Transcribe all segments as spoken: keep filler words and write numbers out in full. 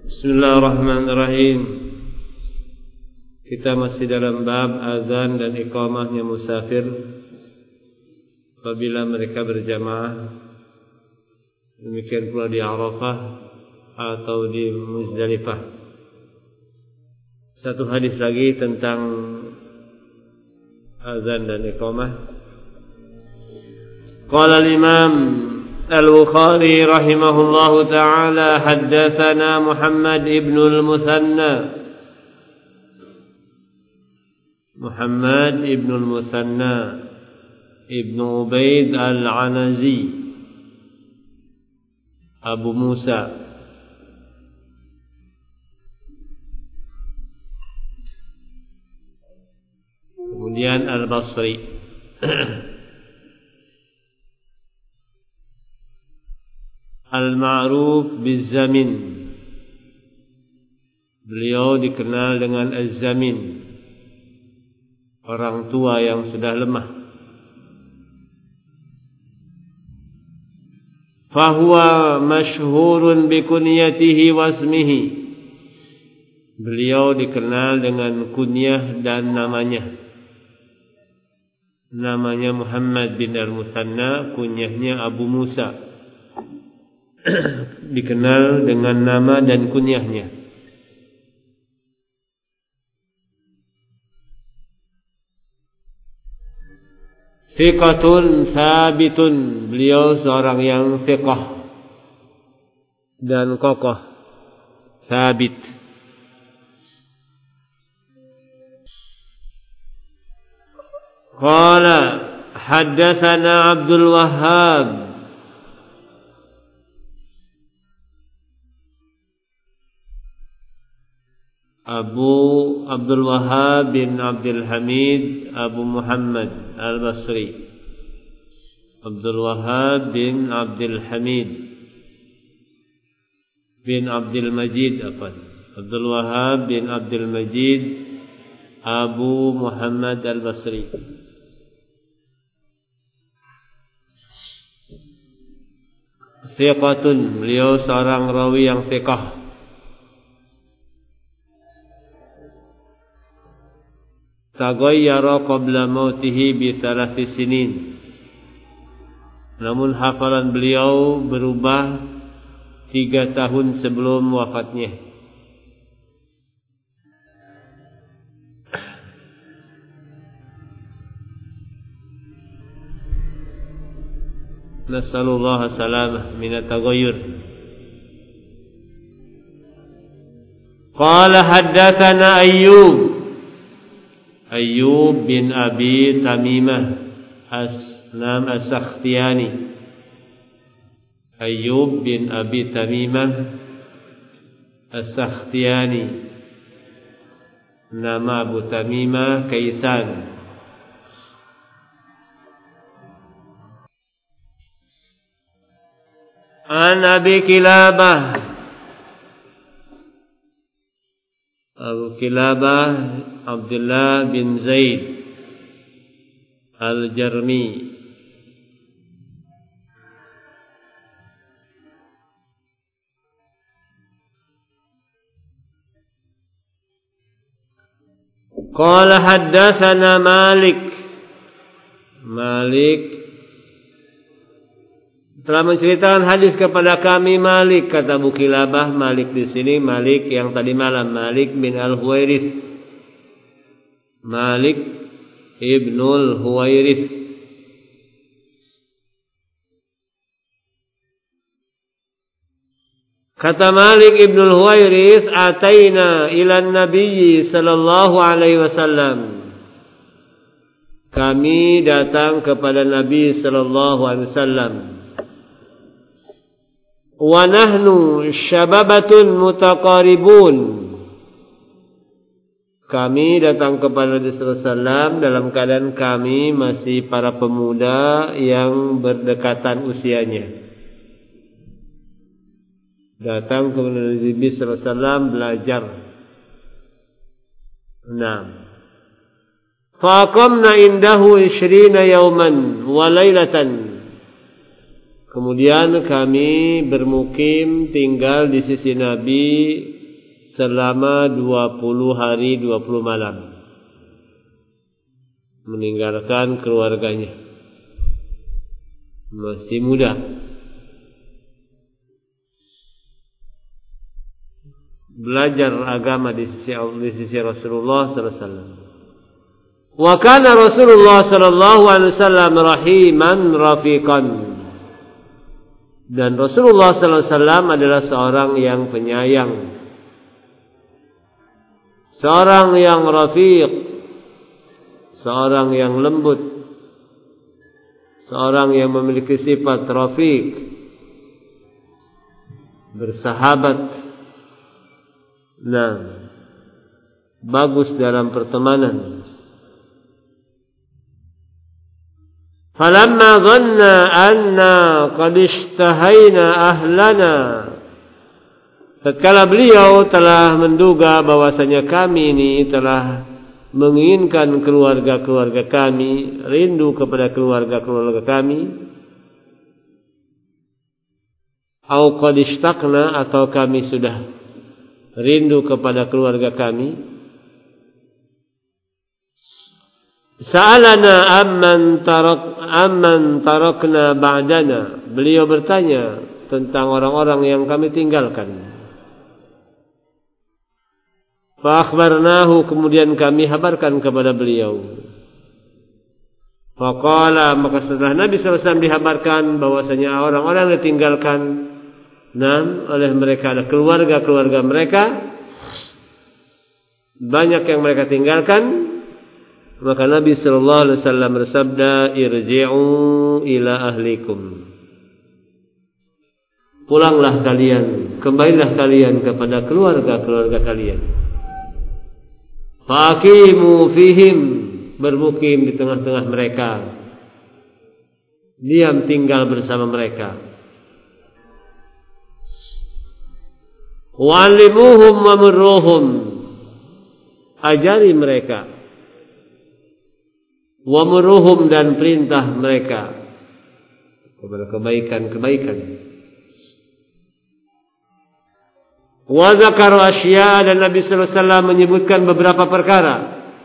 Bismillahirrahmanirrahim. Kita masih dalam bab azan dan iqamahnya musafir apabila mereka berjamaah. Demikian pula di Arafah atau di Muzdalifah. Satu hadis lagi tentang azan dan iqamah. Qala al-Imam Al-Bukhari rahimahullahu ta'ala haddatsana Muhammad ibn al-Muthanna Muhammad ibn al-Muthanna ibn Ubaid al-Anazi Abu Musa kemudian Al-Basri Al-Ma'ruf Biz-Zamin. Beliau dikenal dengan Az-Zamin, orang tua yang sudah lemah. Fahuwa masyhurun bikunyatihi wasmihi. Beliau dikenal dengan kunyah dan namanya. Namanya Muhammad bin Al-Muthanna, kunyahnya Abu Musa. Dikenal dengan nama dan kunyahnya. Thiqatun sabitun. Beliau seorang yang thiqah dan kokoh, sabit. Qala haddatsana Abdul Wahhab Abu Abdul Wahhab bin Abdul Hamid Abu Muhammad Al-Basri. Abdul Wahhab bin Abdul Hamid bin Abdul Majid apa? Abdul Wahhab bin Abdul Majid Abu Muhammad Al-Basri. Thiqatun, beliau seorang rawi yang thiqah. Taghayyara qabla mautihi bi thalathi sinin. Namun hafalan beliau berubah tiga tahun sebelum wafatnya. Nasallallahu salamah min at-taghayyur. Qala haddatsana Ayyub Ayyub bin Abi Tamimah Aslam As-Sakhtiyani. Ayyub bin Abi Tamimah As-Sakhtiyani. Nama Abu Tamimah Kaisan. An Abi Kilabah Abu Kilabah Abdullah bin Zaid Al-Jarmi. Qala haddatsana Malik. Malik telah menceritakan hadis kepada kami Malik, kata Abu Kilabah. Malik di sini Malik yang tadi malam, Malik bin Al-Huwairits. Malik ibnul Huwairits. Kata Malik ibnul Huwairits, ataina ila Nabi sallallahu alaihi wasallam. Kami datang kepada Nabi sallallahu alaihi wasallam. Wa nahnu syababatun mutaqaribun. Kami datang kepada Nabi sallallahu alaihi wasallam dalam keadaan kami masih para pemuda yang berdekatan usianya. Datang kepada Nabi sallallahu alaihi wasallam belajar. Naam. Faqamna indahu ishrina yawman wa lailatan. Kemudian kami bermukim tinggal di sisi Nabi selama dua puluh hari dua puluh malam, meninggalkan keluarganya. Masih muda, belajar agama di sisi di sisi Rasulullah sallallahu alaihi wasallam. Wa kana Rasulullah sallallahu alaihi wasallam rahiman rafiqan. Dan Rasulullah sallallahu alaihi wasallam adalah seorang yang penyayang, seorang yang rafiq, seorang yang lembut, seorang yang memiliki sifat rafiq, bersahabat. Nah, bagus dalam pertemanan. Falamma dhanna anna qad ishtahaina ahlana, tatkala beliau telah menduga bahwasanya kami ini telah menginginkan keluarga-keluarga kami, rindu kepada keluarga-keluarga kami, au qad ishtaqna, atau kami sudah rindu kepada keluarga kami, sa'alana amman tarak amman tarakna ba'dana, beliau bertanya tentang orang-orang yang kami tinggalkan. Fa akhbarnahu, kemudian kami habarkan kepada beliau. Faqala, maka setelah Nabi sallallahu alaihi wasallam dihabarkan bahwasanya orang-orang yang ditinggalkan nam oleh mereka ada keluarga-keluarga mereka, banyak yang mereka tinggalkan, maka Nabi sallallahu alaihi wasallam bersabda, irji'u ila ahlikum, pulanglah kalian, kembalilah kalian kepada keluarga-keluarga kalian. Faqimu fihim, bermukim di tengah-tengah mereka, diam tinggal bersama mereka. Wa'allimuhum wa murruhum, ajari mereka. Wa murruhum, dan perintah mereka kepada kebaikan-kebaikan. Wa zakaru asya, dan Nabi sallallahu alaihi wasallam menyebutkan beberapa perkara.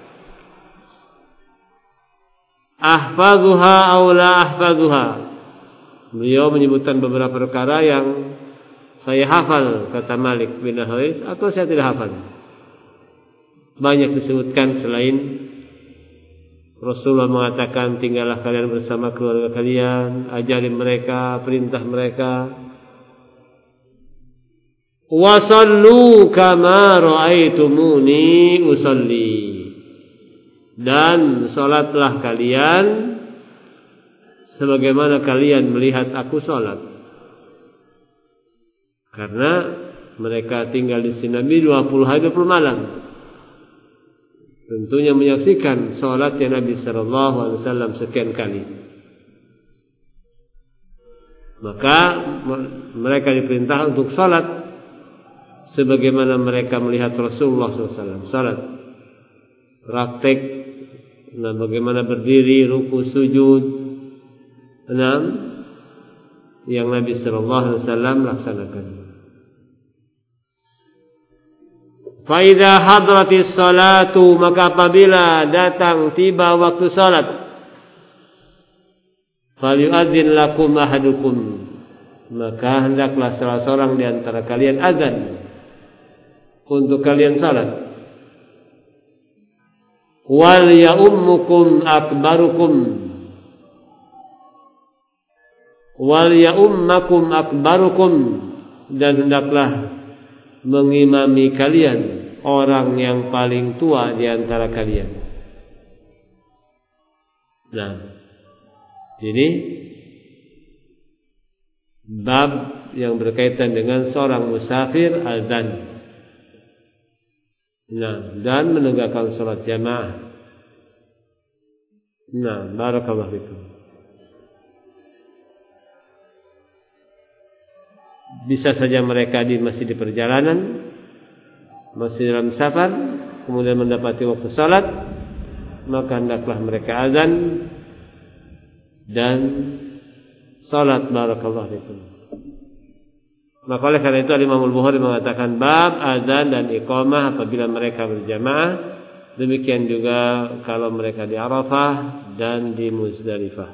Ahfazuha aw la ahfazuha, beliau menyebutkan beberapa perkara yang saya hafal, kata Malik bin Huwais, atau saya tidak hafal. Banyak disebutkan selain Rasulullah mengatakan tinggallah kalian bersama keluarga kalian, ajari mereka, perintah mereka. Wa sallu kama ra'aitumuni usalli, dan salatlah kalian sebagaimana kalian melihat aku salat. Karena mereka tinggal di sini Nabi dua puluh hari dua puluh malam, tentunya menyaksikan salatnya Nabi sallallahu alaihi wasallam sekian kali. Maka mereka diperintah untuk salat sebagaimana mereka melihat Rasulullah sallallahu alaihi wasallam salat. Praktek, nah, bagaimana berdiri, ruku, sujud, enam yang Nabi sallallahu alaihi wasallam laksanakan. Fa idza hadratis salatu, maka apabila datang tiba waktu salat, falyu'adzin lakum ahadukum, maka hendaklah salah seorang di antara kalian azan untuk kalian salat. Wal ya'ummukum akbarukum, wal ya'ummakum akbarukum, dan hendaklah mengimami kalian orang yang paling tua di antara kalian. Nah, ini bab yang berkaitan dengan seorang musafir azan. Nah, dan menegakkan salat jamaah. Nah, barakallahu fikum. Bisa saja mereka di masih di perjalanan, masih dalam safar, kemudian mendapati waktu salat, maka hendaklah mereka azan dan salat. Barakallahu fikum. Maka oleh karena itu Imam Al-Bukhari mengatakan bab azan dan iqamah apabila mereka berjamaah. Demikian juga kalau mereka di Arafah dan di Muzdalifah.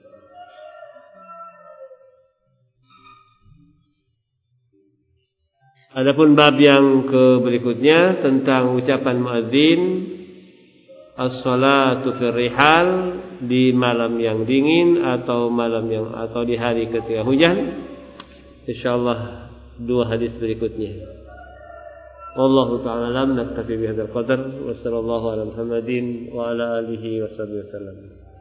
Adapun bab yang ke berikutnya tentang ucapan muadzin as-salatu fir rihal di malam yang dingin atau malam yang atau di hari ketika hujan. Insyaallah dua hadis berikutnya. Wallahu ta'ala alam, naktafi bihadzal qadar wa sallallahu ala Muhammadin wa ala alihi wa sahbihi wasallam.